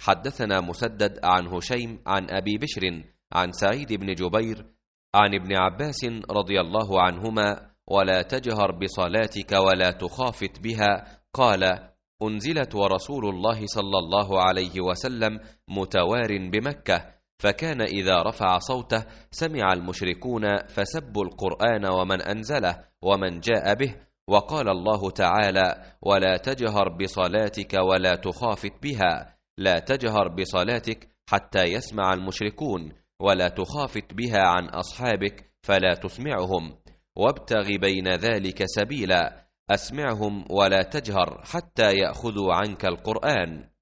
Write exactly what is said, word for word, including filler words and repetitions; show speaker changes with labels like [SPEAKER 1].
[SPEAKER 1] حدثنا مسدد عن هشيم عن أبي بشر عن سعيد بن جبير عن ابن عباس رضي الله عنهما: ولا تجهر بصلاتك ولا تخافت بها، قال: أنزلت ورسول الله صلى الله عليه وسلم متوار بمكة، فكان إذا رفع صوته سمع المشركون فسبوا القرآن ومن أنزله ومن جاء به، وقال الله تعالى: ولا تجهر بصلاتك ولا تخافت بها، لا تجهر بصلاتك حتى يسمع المشركون، ولا تخافت بها عن أصحابك فلا تسمعهم، وابتغ بين ذلك سبيلا، أسمعهم ولا تجهر حتى يأخذوا عنك القرآن.